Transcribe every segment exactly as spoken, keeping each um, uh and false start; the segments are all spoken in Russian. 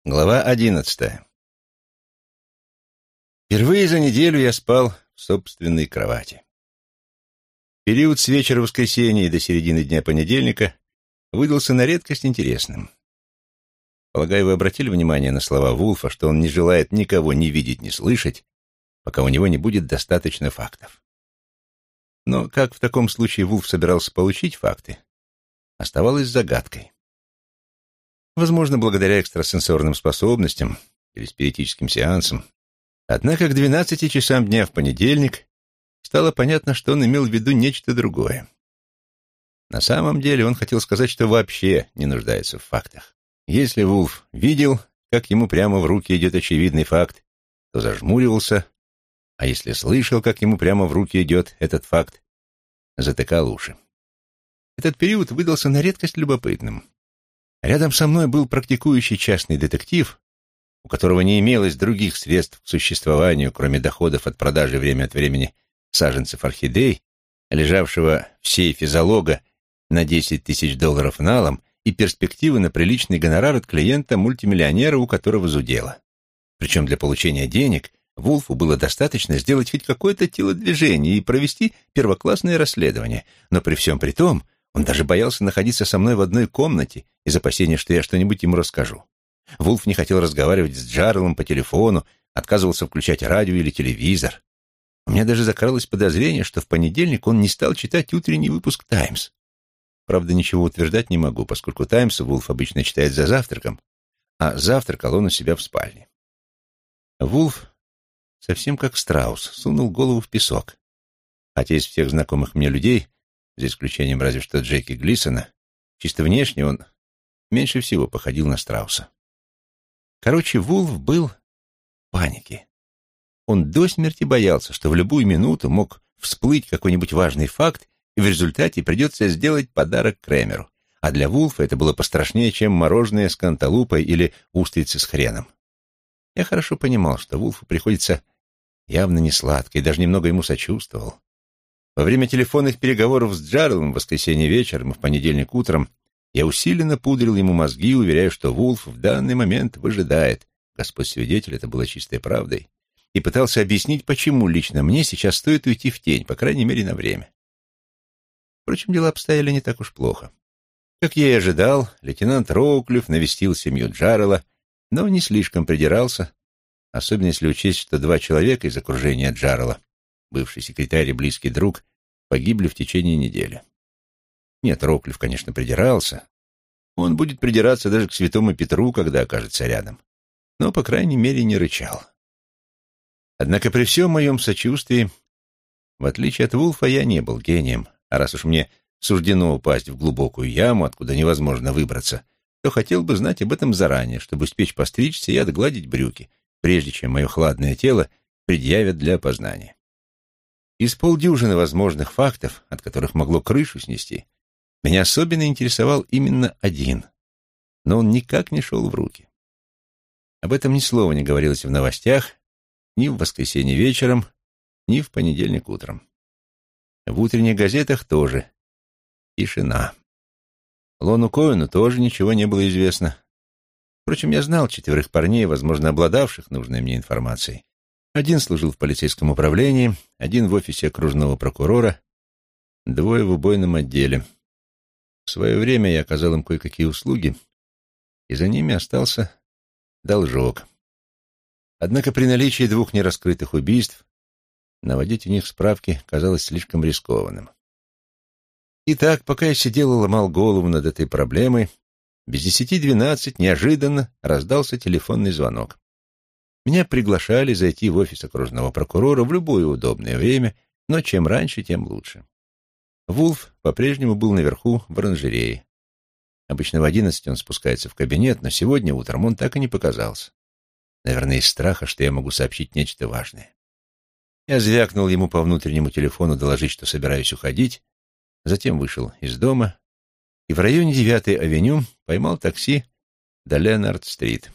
Глава одиннадцатая. Впервые за неделю я спал в собственной кровати. Период с вечера воскресенья и до середины дня понедельника выдался на редкость интересным. Полагаю, вы обратили внимание на слова Вулфа, что он не желает никого ни видеть, ни слышать, пока у него не будет достаточно фактов. Но как в таком случае Вулф собирался получить факты, оставалось загадкой. Возможно, благодаря экстрасенсорным способностям или спиритическим сеансам. Однако к двенадцати часам дня в понедельник стало понятно, что он имел в виду нечто другое. На самом деле он хотел сказать, что вообще не нуждается в фактах. Если Вулф видел, как ему прямо в руки идет очевидный факт, то зажмуривался, а если слышал, как ему прямо в руки идет этот факт, затыкал уши. Этот период выдался на редкость любопытным. Рядом со мной был практикующий частный детектив, у которого не имелось других средств к существованию, кроме доходов от продажи время от времени саженцев орхидей, лежавшего в сейфе залога на десять тысяч долларов налом и перспективы на приличный гонорар от клиента-мультимиллионера, у которого зудело. Причем для получения денег Вулфу было достаточно сделать хоть какое-то телодвижение и провести первоклассное расследование, но при всем при том он даже боялся находиться со мной в одной комнате из опасения, что я что-нибудь ему расскажу. Вулф не хотел разговаривать с Джарелом по телефону, отказывался включать радио или телевизор. У меня даже закралось подозрение, что в понедельник он не стал читать утренний выпуск «Таймс». Правда, ничего утверждать не могу, поскольку «Таймс» Вулф обычно читает за завтраком, а завтракал он у себя в спальне. Вулф, совсем как страус, сунул голову в песок. Хотя из всех знакомых мне людей, за исключением разве что Джеки Глисона, чисто внешне он меньше всего походил на страуса. Короче, Вулф был в панике. Он до смерти боялся, что в любую минуту мог всплыть какой-нибудь важный факт, и в результате придется сделать подарок Крэмеру. А для Вулфа это было пострашнее, чем мороженое с канталупой или устрицы с хреном. Я хорошо понимал, что Вулфу приходится явно несладко, и даже немного ему сочувствовал. Во время телефонных переговоров с Джарелом в воскресенье вечером и в понедельник утром я усиленно пудрил ему мозги, уверяя, что Вулф в данный момент выжидает, Господь свидетель, это было чистой правдой, и пытался объяснить, почему лично мне сейчас стоит уйти в тень, по крайней мере, на время. Впрочем, дела обстояли не так уж плохо. Как я и ожидал, лейтенант Роуклифф навестил семью Джарела, но не слишком придирался, особенно если учесть, что два человека из окружения Джарела, бывший секретарь и близкий друг, погибли в течение недели. Нет, Роуклифф, конечно, придирался. Он будет придираться даже к святому Петру, когда окажется рядом. Но, по крайней мере, не рычал. Однако при всем моем сочувствии, в отличие от Вулфа, я не был гением, а раз уж мне суждено упасть в глубокую яму, откуда невозможно выбраться, то хотел бы знать об этом заранее, чтобы успеть постричься и отгладить брюки, прежде чем мое хладное тело предъявят для опознания. Из полдюжины возможных фактов, от которых могло крышу снести, меня особенно интересовал именно один, но он никак не шел в руки. Об этом ни слова не говорилось в новостях, ни в воскресенье вечером, ни в понедельник утром. В утренних газетах тоже тишина. Лону Коэну тоже ничего не было известно. Впрочем, я знал четверых парней, возможно, обладавших нужной мне информацией. Один служил в полицейском управлении, один в офисе окружного прокурора, двое в убойном отделе. В свое время я оказал им кое-какие услуги, и за ними остался должок. Однако при наличии двух нераскрытых убийств наводить у них справки казалось слишком рискованным. Итак, пока я сидел и ломал голову над этой проблемой, без десяти двенадцать неожиданно раздался телефонный звонок. Меня приглашали зайти в офис окружного прокурора в любое удобное время, но чем раньше, тем лучше. Вулф по-прежнему был наверху в оранжерее. Обычно в одиннадцать он спускается в кабинет, но сегодня утром он так и не показался. Наверное, из страха, что я могу сообщить нечто важное. Я звякнул ему по внутреннему телефону доложить, что собираюсь уходить, затем вышел из дома и в районе девятой авеню поймал такси до Ленард-стрит.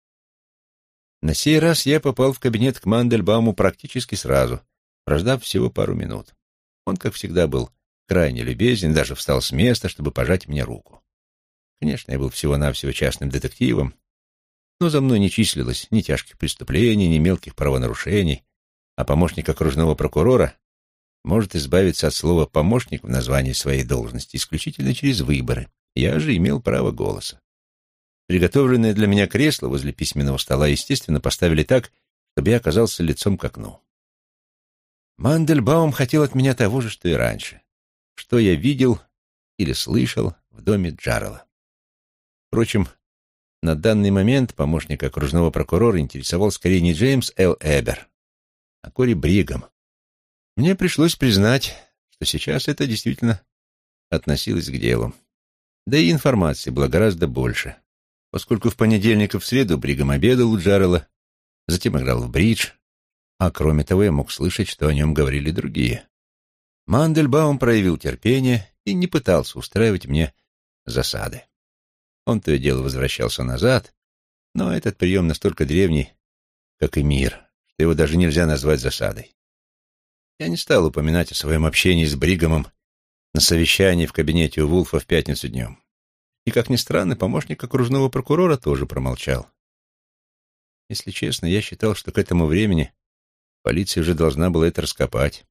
На сей раз я попал в кабинет к Мандельбауму практически сразу, прождав всего пару минут. Он, как всегда, был крайне любезен, даже встал с места, чтобы пожать мне руку. Конечно, я был всего-навсего частным детективом, Но за мной не числилось ни тяжких преступлений, ни мелких правонарушений, а помощник окружного прокурора может избавиться от слова «помощник» в названии своей должности исключительно через выборы. Я же имел право голоса. Приготовленное для меня кресло возле письменного стола, естественно, поставили так, чтобы я оказался лицом к окну. Мандельбаум хотел от меня того же, что и раньше. Что я видел или слышал в доме Джаррелла. Впрочем, на данный момент помощник окружного прокурора интересовал скорее не Джеймс Л. Эбер, а Кори Бригам. Мне пришлось признать, что сейчас это действительно относилось к делу. Да и информации было гораздо больше, поскольку в понедельник и в среду Бригам обедал у Джаррелла, затем играл в бридж, а кроме того я мог слышать, что о нем говорили другие. Мандельбаум проявил терпение и не пытался устраивать мне засады. Он то и дело возвращался назад, но этот прием настолько древний, как и мир, что его даже нельзя назвать засадой. Я не стал упоминать о своем общении с Бригамом на совещании в кабинете у Вулфа в пятницу днем. И, как ни странно, помощник окружного прокурора тоже промолчал. Если честно, я считал, что к этому времени полиция уже должна была это раскопать.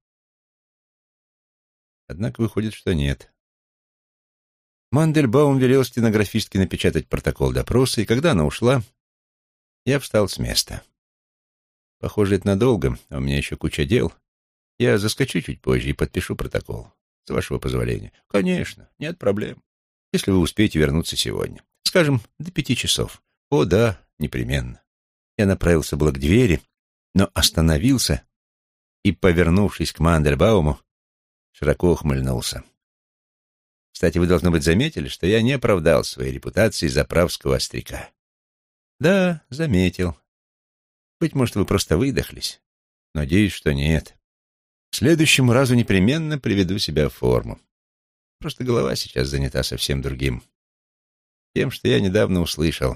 Однако выходит, что нет. Мандельбаум велел стенографистке напечатать протокол допроса, и когда она ушла, я встал с места. Похоже, это надолго, а у меня еще куча дел. Я заскочу чуть позже и подпишу протокол. С вашего позволения. Конечно, нет проблем. Если вы успеете вернуться сегодня. Скажем, до пяти часов. О, да, непременно. Я направился было к двери, но остановился и, повернувшись к Мандельбауму, широко ухмыльнулся. Кстати, вы, должно быть, заметили, что я не оправдал своей репутации заправского остряка. Да, заметил. Быть может, вы просто выдохлись. Надеюсь, что нет. К следующему разу непременно приведу себя в форму. Просто голова сейчас занята совсем другим. Тем, что я недавно услышал.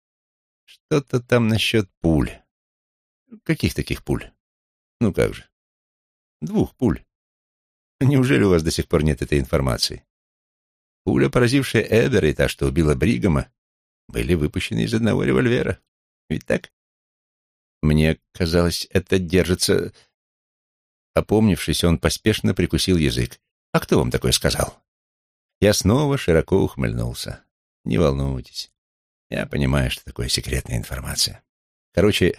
Что-то там насчет пуль. Каких таких пуль? Ну как же? Двух пуль. Неужели у вас до сих пор нет этой информации? Пуля, поразившая Эбера, и та, что убила Бригама, были выпущены из одного револьвера. Ведь так? Мне казалось, это держится... Опомнившись, он поспешно прикусил язык. «А кто вам такое сказал?» Я снова широко ухмыльнулся. «Не волнуйтесь. Я понимаю, что такое секретная информация. Короче,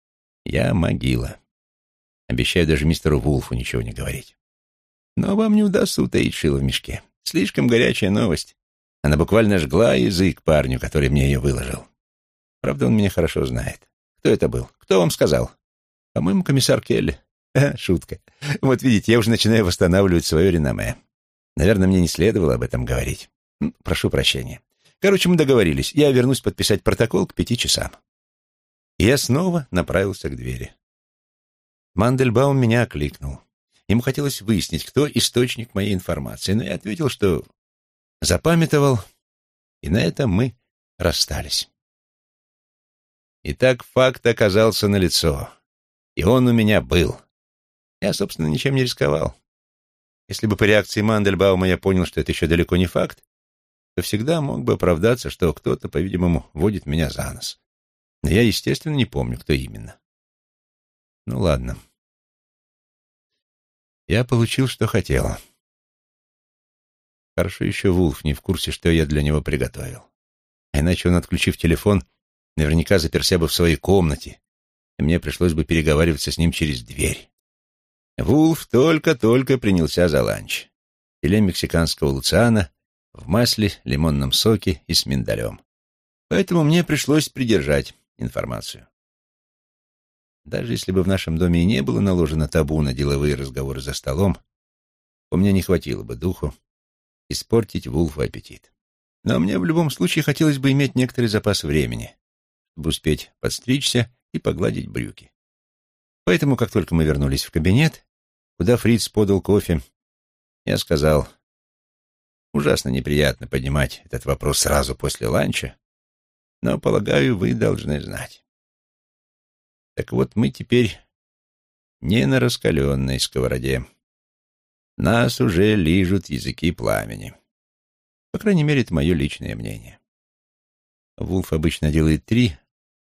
я могила. Обещаю даже мистеру Вулфу ничего не говорить. Но вам не удастся утаить шило в мешке. Слишком горячая новость. Она буквально жгла язык парню, который мне ее выложил. Правда, он меня хорошо знает. Кто это был? Кто вам сказал? По-моему, комиссар Келли. Ха, шутка. Вот видите, я уже начинаю восстанавливать свое реноме. Наверное, мне не следовало об этом говорить. Прошу прощения. Короче, мы договорились. Я вернусь подписать протокол к пяти часам. И я снова направился к двери. Мандельбаум меня окликнул. Ему хотелось выяснить, кто источник моей информации, но я ответил, что запамятовал, и на этом мы расстались. Итак, факт оказался налицо, и он у меня был. Я, собственно, ничем не рисковал. Если бы по реакции Мандельбаума я понял, что это еще далеко не факт, то всегда мог бы оправдаться, что кто-то, по-видимому, водит меня за нос. Но я, естественно, не помню, кто именно. Ну, ладно. Я получил, что хотел. Хорошо еще Вулф не в курсе, что я для него приготовил. А иначе он, отключив телефон, наверняка заперся бы в своей комнате, и мне пришлось бы переговариваться с ним через дверь. Вулф только-только принялся за ланч. Филе мексиканского луциана в масле, лимонном соке и с миндалем. Поэтому мне пришлось придержать информацию. Даже если бы в нашем доме и не было наложено табу на деловые разговоры за столом, у меня не хватило бы духу испортить Вулфу аппетит. Но мне в любом случае хотелось бы иметь некоторый запас времени, чтобы успеть подстричься и погладить брюки. Поэтому, как только мы вернулись в кабинет, куда Фриц подал кофе, я сказал: ужасно неприятно поднимать этот вопрос сразу после ланча, но, полагаю, вы должны знать. Так вот, мы теперь не на раскаленной сковороде. Нас уже лижут языки пламени. По крайней мере, это мое личное мнение. Вулф обычно делает три,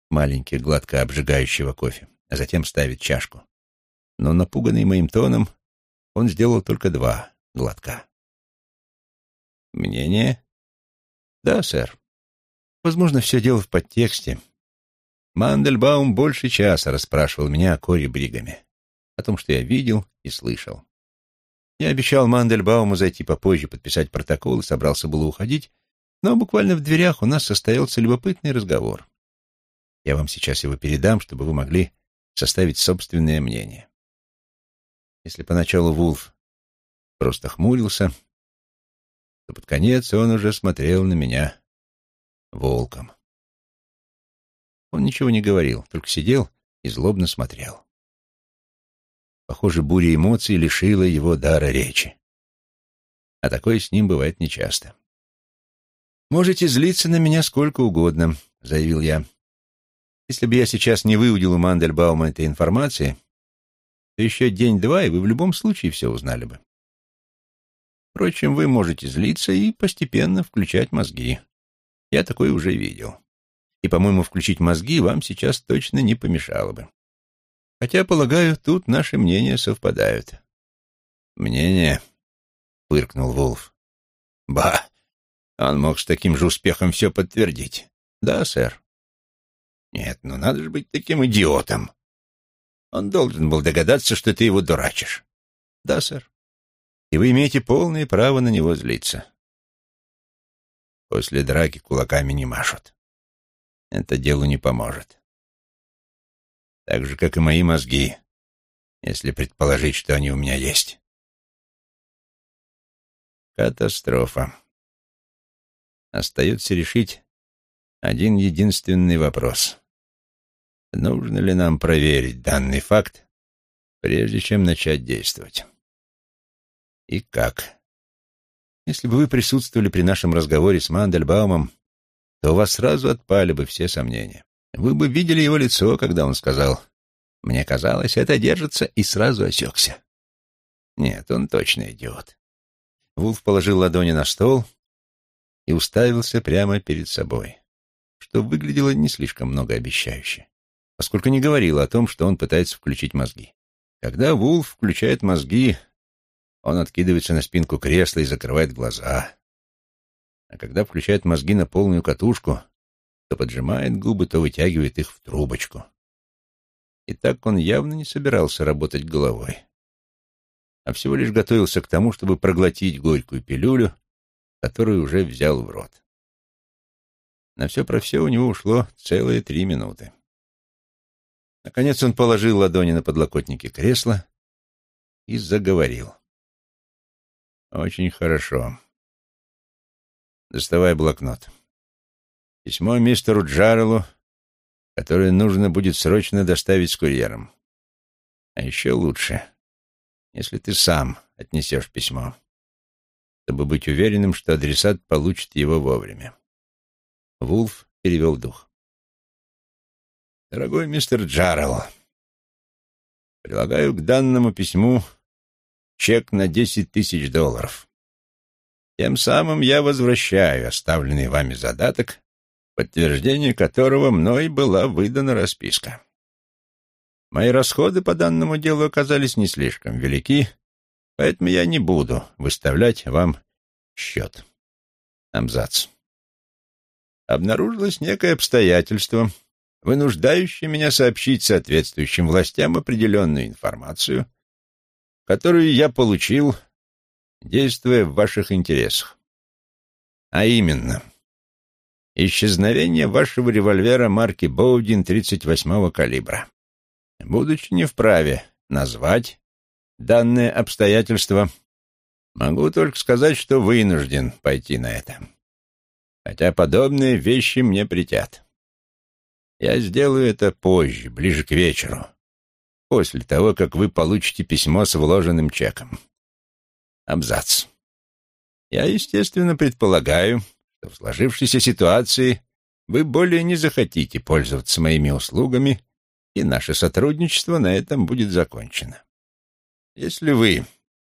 маленьких глотка обжигающего кофе, а затем ставит чашку. Но, напуганный моим тоном, он сделал только два глотка. «Мнение?» «Да, сэр. Возможно, все дело в подтексте. Мандельбаум больше часа расспрашивал меня о Кори Бригаме, о том, что я видел и слышал. Я обещал Мандельбауму зайти попозже, подписать протокол и собрался было уходить, но буквально в дверях у нас состоялся любопытный разговор. Я вам сейчас его передам, чтобы вы могли составить собственное мнение. Если поначалу Вулф просто хмурился, то под конец он уже смотрел на меня волком. Он ничего не говорил, только сидел и злобно смотрел. Похоже, буря эмоций лишила его дара речи. А такое с ним бывает нечасто. «Можете злиться на меня сколько угодно», — заявил я. «Если бы я сейчас не выудил у Мандельбаума этой информации, то еще день-два, и вы в любом случае все узнали бы. Впрочем, вы можете злиться и постепенно включать мозги. Я такое уже видел. И, по-моему, включить мозги вам сейчас точно не помешало бы. Хотя, полагаю, тут наши мнения совпадают». «Мнения?» — фыркнул Вулф. «Ба! Он мог с таким же успехом все подтвердить». «Да, сэр». «Нет, ну надо же быть таким идиотом. Он должен был догадаться, что ты его дурачишь». «Да, сэр. И вы имеете полное право на него злиться». «После драки кулаками не машут. Это делу не поможет. Так же, как и мои мозги, если предположить, что они у меня есть». Катастрофа. Остается решить один единственный вопрос. Нужно ли нам проверить данный факт, прежде чем начать действовать? И как? Если бы вы присутствовали при нашем разговоре с Мандельбаумом, то у вас сразу отпали бы все сомнения. Вы бы видели его лицо, когда он сказал: «Мне казалось, это держится», и сразу осекся. Нет, он точно идиот. Вулф положил ладони на стол и уставился прямо перед собой, что выглядело не слишком многообещающе, поскольку не говорило о том, что он пытается включить мозги. Когда Вулф включает мозги, он откидывается на спинку кресла и закрывает глаза. А когда включает мозги на полную катушку, то поджимает губы, то вытягивает их в трубочку. И так он явно не собирался работать головой, а всего лишь готовился к тому, чтобы проглотить горькую пилюлю, которую уже взял в рот. На все про все у него ушло целые три минуты. Наконец он положил ладони на подлокотники кресла и заговорил. «Очень хорошо. Доставай блокнот. Письмо мистеру Джарелу, которое нужно будет срочно доставить с курьером. А еще лучше, если ты сам отнесешь письмо, чтобы быть уверенным, что адресат получит его вовремя». Вулф перевел дух. «Дорогой мистер Джарел, прилагаю к данному письму чек на десять тысяч долларов. Тем самым я возвращаю оставленный вами задаток, в подтверждение которого мной была выдана расписка. Мои расходы по данному делу оказались не слишком велики, поэтому я не буду выставлять вам счет. Абзац. Обнаружилось некое обстоятельство, вынуждающее меня сообщить соответствующим властям определенную информацию, которую я получил, действуя в ваших интересах. А именно, исчезновение вашего револьвера марки Боудин тридцать восьмого калибра. Будучи не вправе назвать данное обстоятельство, могу только сказать, что вынужден пойти на это. Хотя подобные вещи мне претят. Я сделаю это позже, ближе к вечеру, после того, как вы получите письмо с вложенным чеком. Абзац. Я, естественно, предполагаю, что в сложившейся ситуации вы более не захотите пользоваться моими услугами, и наше сотрудничество на этом будет закончено. Если вы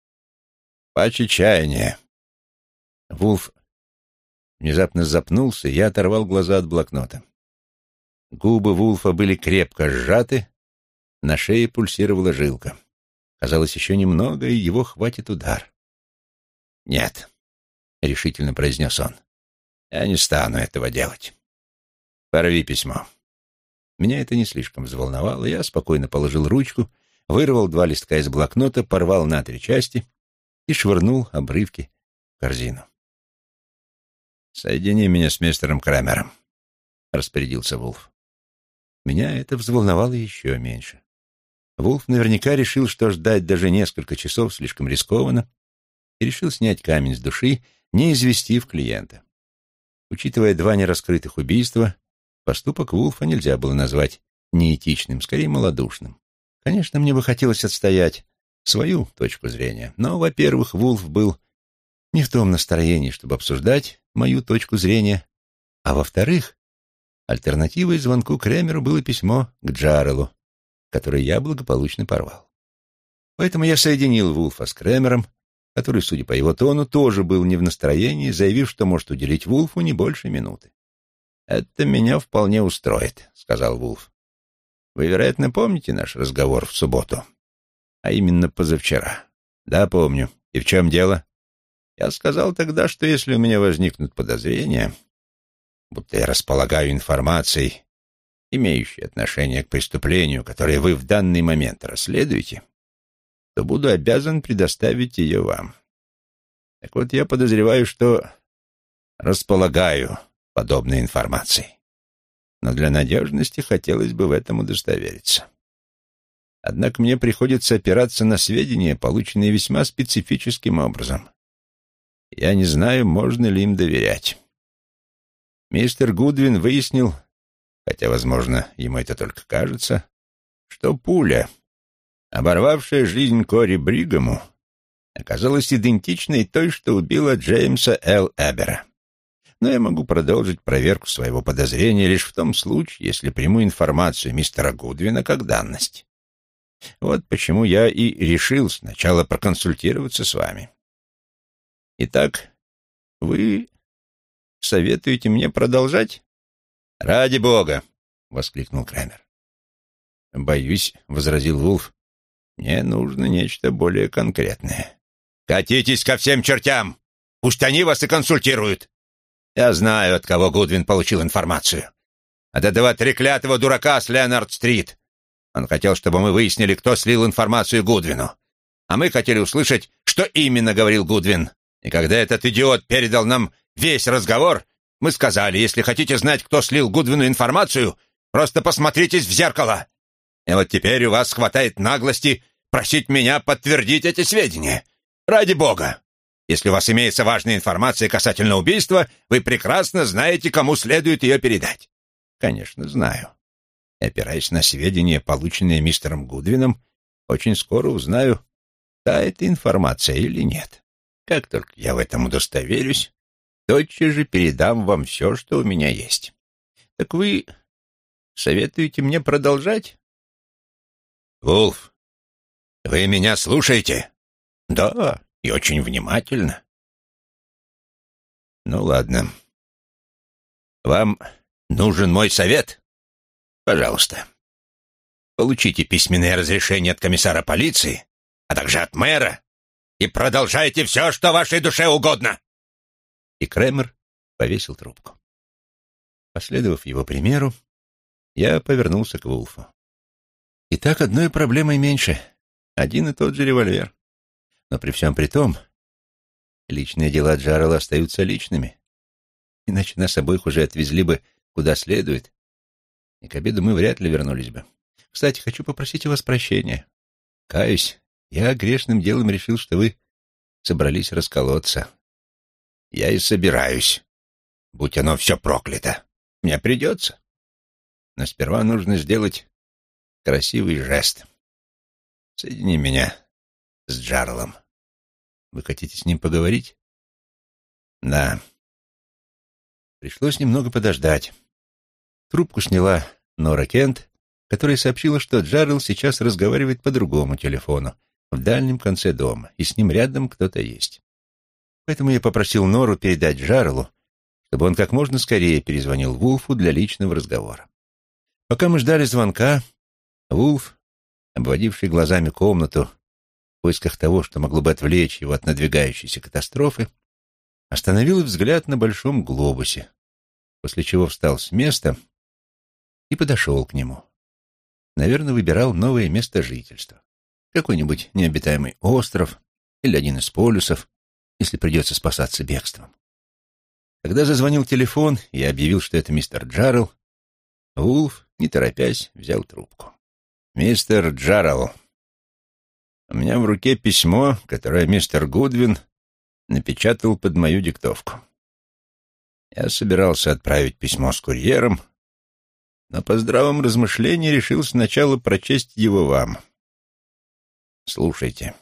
по чаяния... Вулф внезапно запнулся, и я оторвал глаза от блокнота. Губы Вулфа были крепко сжаты, на шее пульсировала жилка. Казалось, еще немного, и его хватит удар. «Нет», — решительно произнес он, — «я не стану этого делать. Порви письмо». Меня это не слишком взволновало, я спокойно положил ручку, вырвал два листка из блокнота, порвал на три части и швырнул обрывки в корзину. «Соедини меня с мистером Крамером», — распорядился Вулф. Меня это взволновало еще меньше. Вулф наверняка решил, что ждать даже несколько часов слишком рискованно, и решил снять камень с души, не известив клиента. Учитывая два нераскрытых убийства, поступок Вулфа нельзя было назвать неэтичным, скорее малодушным. Конечно, мне бы хотелось отстоять свою точку зрения, но, во-первых, Вулф был не в том настроении, чтобы обсуждать мою точку зрения, а во-вторых, альтернативой звонку Крамеру было письмо к Джарелу, которое я благополучно порвал. Поэтому я соединил Вулфа с Крамером, который, судя по его тону, тоже был не в настроении, заявив, что может уделить Вулфу не больше минуты. «Это меня вполне устроит», — сказал Вулф. «Вы, вероятно, помните наш разговор в субботу? А именно позавчера». «Да, помню. И в чем дело?» «Я сказал тогда, что если у меня возникнут подозрения, будто я располагаю информацией, имеющей отношение к преступлению, которое вы в данный момент расследуете, то буду обязан предоставить ее вам. Так вот, я подозреваю, что располагаю подобной информацией. Но для надежности хотелось бы в этом удостовериться. Однако мне приходится опираться на сведения, полученные весьма специфическим образом. Я не знаю, можно ли им доверять. Мистер Гудвин выяснил, хотя, возможно, ему это только кажется, что пуля, оборвавшая жизнь Кори Бригаму, оказалась идентичной той, что убила Джеймса Л. Эбера. Но я могу продолжить проверку своего подозрения лишь в том случае, если приму информацию мистера Гудвина как данность. Вот почему я и решил сначала проконсультироваться с вами. Итак, вы советуете мне продолжать? «Ради бога!» — воскликнул Крамер. «Боюсь», — возразил Вулф, — «мне нужно нечто более конкретное». «Катитесь ко всем чертям! Пусть они вас и консультируют! Я знаю, от кого Гудвин получил информацию. От этого треклятого дурака с Ленард-стрит. Он хотел, чтобы мы выяснили, кто слил информацию Гудвину. А мы хотели услышать, что именно говорил Гудвин. И когда этот идиот передал нам весь разговор, мы сказали, если хотите знать, кто слил Гудвину информацию, просто посмотритесь в зеркало. И вот теперь у вас хватает наглости просить меня подтвердить эти сведения. Ради бога! Если у вас имеется важная информация касательно убийства, вы прекрасно знаете, кому следует ее передать». «Конечно, знаю. И, опираясь на сведения, полученные мистером Гудвином, очень скоро узнаю, та это информация или нет. Как только я в этом удостоверюсь, тотчас же передам вам все, что у меня есть. Так вы советуете мне продолжать?» «Вулф, вы меня слушаете?» «Да, и очень внимательно». «Ну, ладно. Вам нужен мой совет? Пожалуйста. Получите письменное разрешение от комиссара полиции, а также от мэра, и продолжайте все, что вашей душе угодно». И Крамер повесил трубку. Последовав его примеру, я повернулся к Вулфу. Итак, одной проблемой меньше. Один и тот же револьвер. Но при всем при том, личные дела Джарелла остаются личными. Иначе нас обоих уже отвезли бы куда следует, и к обеду мы вряд ли вернулись бы. Кстати, хочу попросить у вас прощения. Каюсь, я грешным делом решил, что вы собрались расколоться. Я и собираюсь, будь оно все проклято. Мне придется. Но сперва нужно сделать красивый жест. Соедини меня с Джареллом. Вы хотите с ним поговорить? Да. Пришлось немного подождать. Трубку сняла Нора Кент, которая сообщила, что Джарелл сейчас разговаривает по другому телефону, в дальнем конце дома, и с ним рядом кто-то есть. Поэтому я попросил Нору передать Джареллу, чтобы он как можно скорее перезвонил Вулфу для личного разговора. Пока мы ждали звонка, Вулф, обводивший глазами комнату в поисках того, что могло бы отвлечь его от надвигающейся катастрофы, остановил взгляд на большом глобусе, после чего встал с места и подошел к нему. Наверное, выбирал новое место жительства. Какой-нибудь необитаемый остров или один из полюсов, если придется спасаться бегством. Когда зазвонил телефон и я объявил, что это мистер Джаррелл, Вулф, не торопясь, взял трубку. «Мистер Джаррелл, у меня в руке письмо, которое мистер Гудвин напечатал под мою диктовку. Я собирался отправить письмо с курьером, но по здравом размышлении решил сначала прочесть его вам. Слушайте».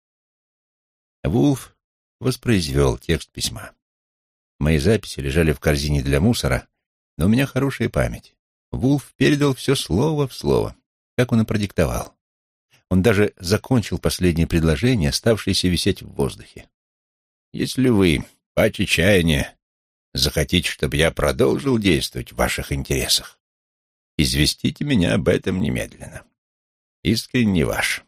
Вулф воспроизвел текст письма. Мои записи лежали в корзине для мусора, но у меня хорошая память. Вулф передал все слово в слово, как он и продиктовал. Он даже закончил последнее предложение, оставшееся висеть в воздухе. «Если вы, по чаяния, захотите, чтобы я продолжил действовать в ваших интересах, известите меня об этом немедленно. Искренне ваш».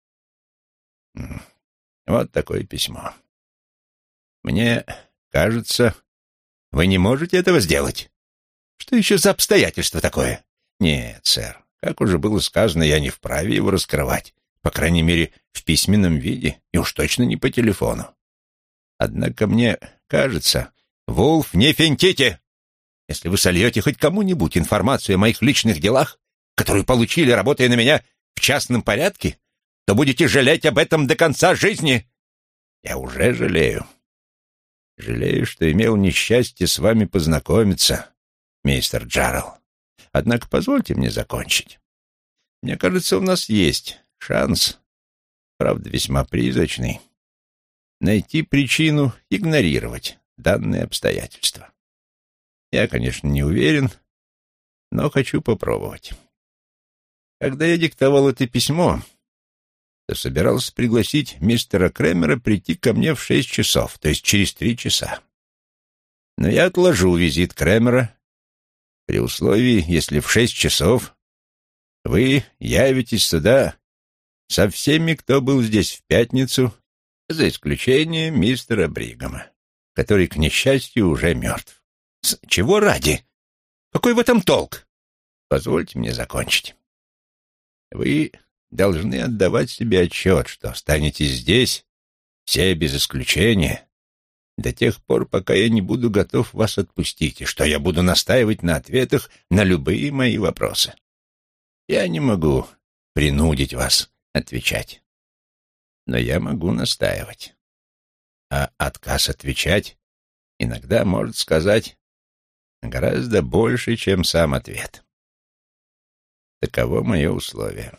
Вот такое письмо. Мне кажется, вы не можете этого сделать. Что еще за обстоятельство такое? Нет, сэр, как уже было сказано, я не вправе его раскрывать, по крайней мере, в письменном виде, и уж точно не по телефону. Однако мне кажется... Вулф, не финтите! Если вы сольете хоть кому-нибудь информацию о моих личных делах, которую получили, работая на меня в частном порядке, то будете жалеть об этом до конца жизни. Я уже жалею. Жалею, что имел несчастье с вами познакомиться, мистер Джаррелл. Однако позвольте мне закончить. Мне кажется, у нас есть шанс, правда, весьма призрачный, найти причину игнорировать данные обстоятельства. Я, конечно, не уверен, но хочу попробовать. Когда я диктовал это письмо, то собирался пригласить мистера Кремера прийти ко мне в шесть часов, то есть через три часа. Но я отложу визит Кремера при условии, если в шесть часов вы явитесь сюда со всеми, кто был здесь в пятницу, за исключением мистера Бригама, который, к несчастью, уже мертв. С чего ради? Какой в этом толк? Позвольте мне закончить. Вы должны отдавать себе отчет, что останетесь здесь, все без исключения, до тех пор, пока я не буду готов вас отпустить, и что я буду настаивать на ответах на любые мои вопросы. Я не могу принудить вас отвечать, но я могу настаивать. А отказ отвечать иногда может сказать гораздо больше, чем сам ответ. Таково мое условие.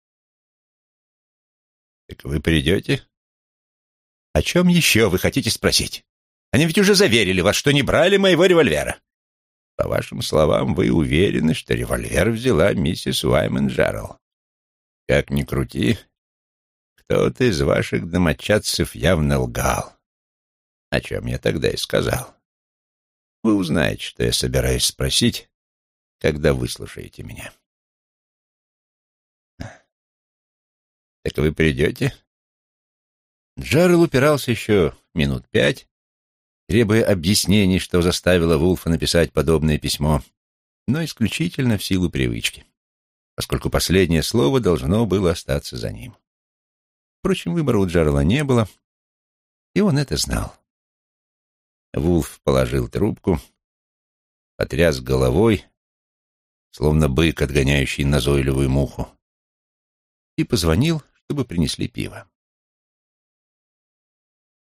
Так вы придете? О чем еще вы хотите спросить? Они ведь уже заверили вас, что не брали моего револьвера. По вашим словам, вы уверены, что револьвер взяла миссис Уайман Джаррелл. Как ни крути, кто-то из ваших домочадцев явно лгал, о чем я тогда и сказал. Вы узнаете, что я собираюсь спросить, когда выслушаете меня. Так вы придете? Джаррелл упирался еще минут пять, требуя объяснений, что заставило Вулфа написать подобное письмо, но исключительно в силу привычки, поскольку последнее слово должно было остаться за ним. Впрочем, выбора у Джаррелла не было, и он это знал. Вулф положил трубку, потряс головой, словно бык, отгоняющий назойливую муху, и позвонил, чтобы принесли пиво.